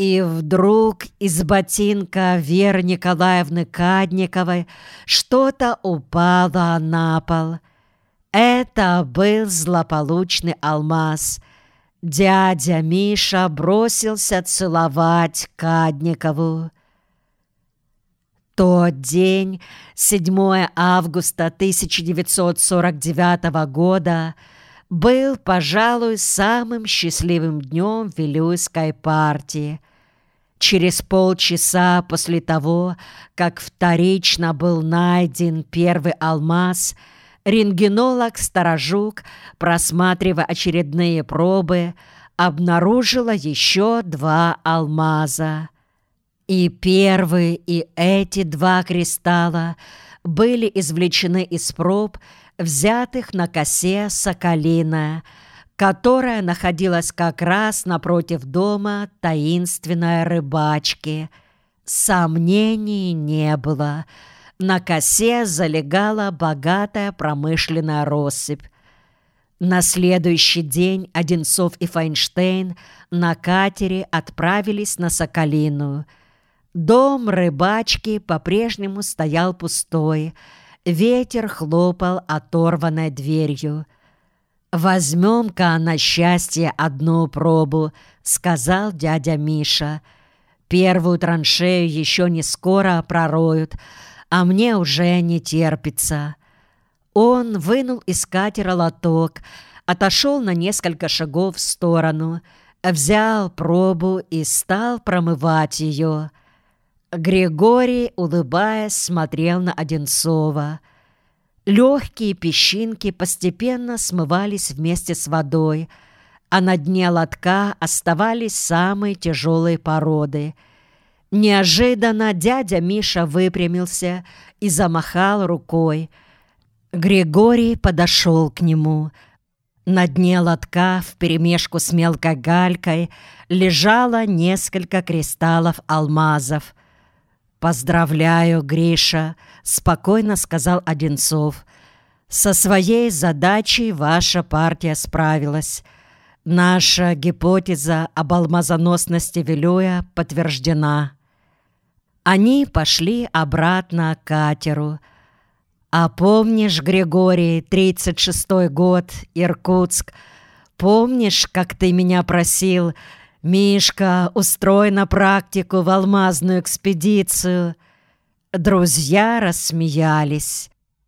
И вдруг из ботинка Веры Николаевны Кадниковой что-то упало на пол. Это был злополучный алмаз. Дядя Миша бросился целовать Кадникову. Тот день, 7 августа 1949 года, был, пожалуй, самым счастливым днем в Вилюйской партии. Через полчаса после того, как вторично был найден первый алмаз, рентгенолог Сторожук, просматривая очередные пробы, обнаружила еще 2 алмаза. И первый, и эти 2 кристалла были извлечены из проб, взятых на косе «Соколиная», которая находилась как раз напротив дома таинственной рыбачки. Сомнений не было. На косе залегала богатая промышленная россыпь. На следующий день Одинцов и Файнштейн на катере отправились на Соколиную. Дом рыбачки по-прежнему стоял пустой. Ветер хлопал оторванной дверью. «Возьмем-ка на счастье одну пробу», — сказал дядя Миша. «Первую траншею еще не скоро пророют, а мне уже не терпится». Он вынул из катера лоток, отошел на несколько шагов в сторону, взял пробу и стал промывать ее. Григорий, улыбаясь, смотрел на Одинцова. Легкие песчинки постепенно смывались вместе с водой, а на дне лотка оставались самые тяжелые породы. Неожиданно дядя Миша выпрямился и замахал рукой. Григорий подошел к нему. На дне лотка вперемешку с мелкой галькой лежало несколько кристаллов алмазов. «Поздравляю, Гриша», — спокойно сказал Одинцов. «Со своей задачей ваша партия справилась. Наша гипотеза об алмазоносности Вилюя подтверждена». Они пошли обратно к катеру. «А помнишь, Григорий, 36-й год, Иркутск? Помнишь, как ты меня просил: Мишка, устрой на практику в алмазную экспедицию?» Друзья рассмеялись.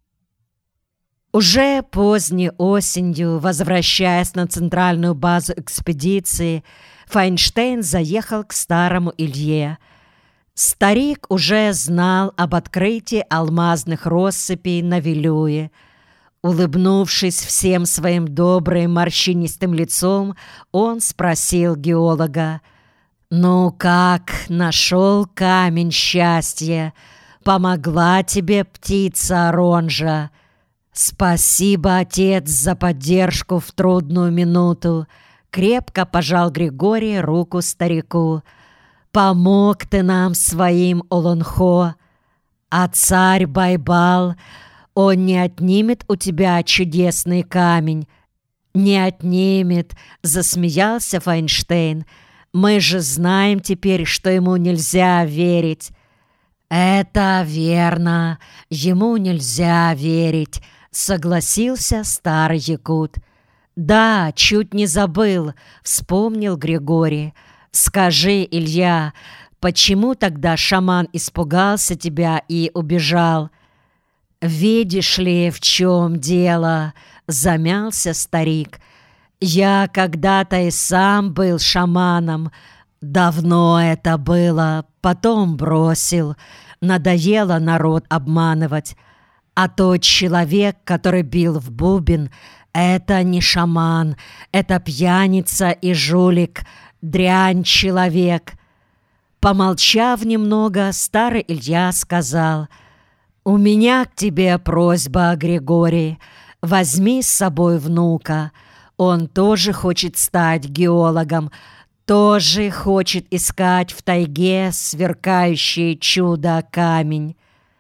Уже поздней осенью, возвращаясь на центральную базу экспедиции, Файнштейн заехал к старому Илье. Старик уже знал об открытии алмазных россыпей на Вилюе. Улыбнувшись всем своим добрым морщинистым лицом, он спросил геолога: «Ну как, нашел камень счастья? Помогла тебе птица Оронжа?» «Спасибо, отец, за поддержку в трудную минуту», — крепко пожал Григорий руку старику. «Помог ты нам своим Олонхо, а царь Байбал, он не отнимет у тебя чудесный камень». «Не отнимет», — засмеялся Файнштейн. «Мы же знаем теперь, что ему нельзя верить». «Это верно, ему нельзя верить», — согласился старый якут. «Да, чуть не забыл», — вспомнил Григорий. «Скажи, Илья, почему тогда шаман испугался тебя и убежал?» «Видишь ли, в чем дело?» — замялся старик. «Я когда-то и сам был шаманом. Давно это было, потом бросил. Надоело народ обманывать. А тот человек, который бил в бубен, это не шаман, это пьяница и жулик, дрянь-человек». Помолчав немного, старый Илья сказал: «У меня к тебе просьба, Григорий. Возьми с собой внука. Он тоже хочет стать геологом, тоже хочет искать в тайге сверкающее чудо-камень».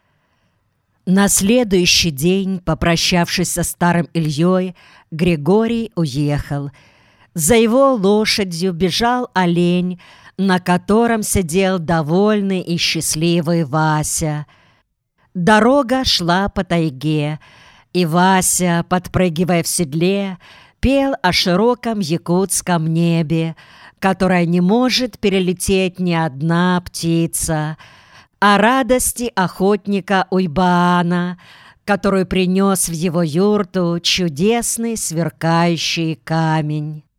На следующий день, попрощавшись со старым Ильей, Григорий уехал. За его лошадью бежал олень, на котором сидел довольный и счастливый Вася. Дорога шла по тайге, и Вася, подпрыгивая в седле, пел о широком якутском небе, которое не может перелететь ни одна птица, о радости охотника Уйбаана, который принес в его юрту чудесный сверкающий камень.